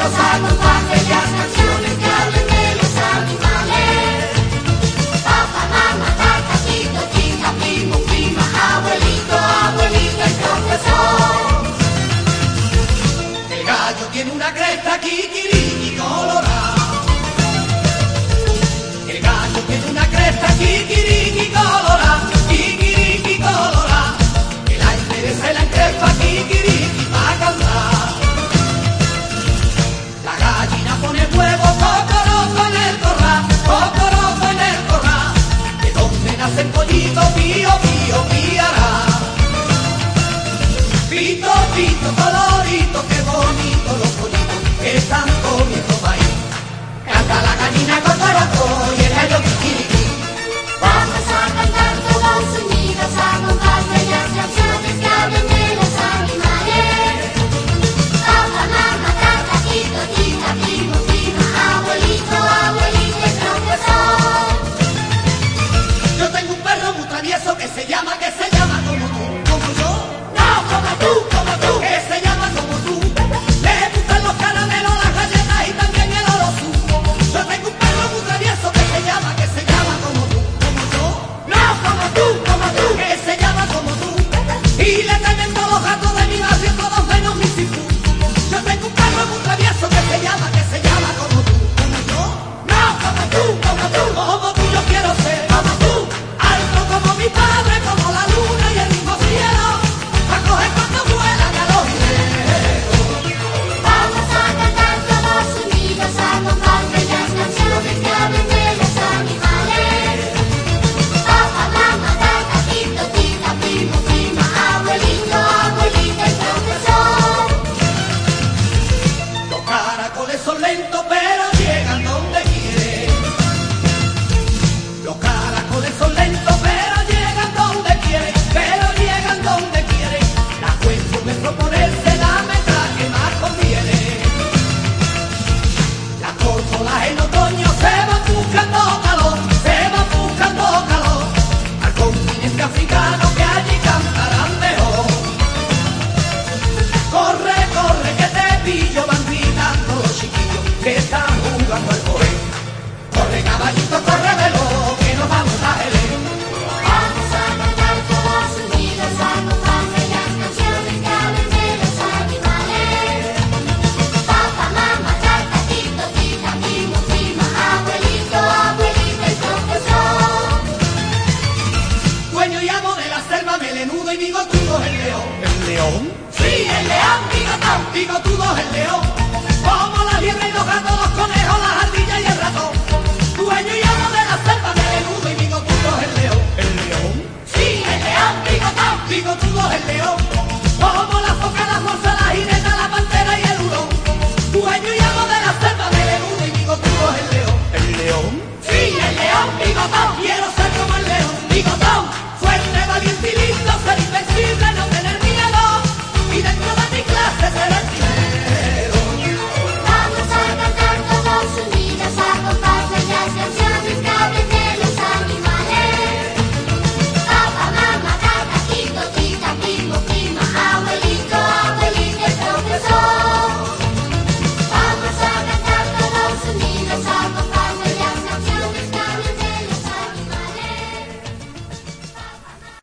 salmos, más bellas canciones que hablen de los animales. Papá, mamá, tata, tito, tita, primo, prima, abuelito, abuelita y profesor. El gallo tiene una cresta kikiriki colorada. El gallo tiene una cresta kikiriki colorada, kikiriki colorada. El aire se la encrespa kikiriki pa' cantar. La gallina pone huevo, cocoroco en el corral, cocoroco en el corral. De donde nace el pollito, pío, pío, píará. Pito, pito, color.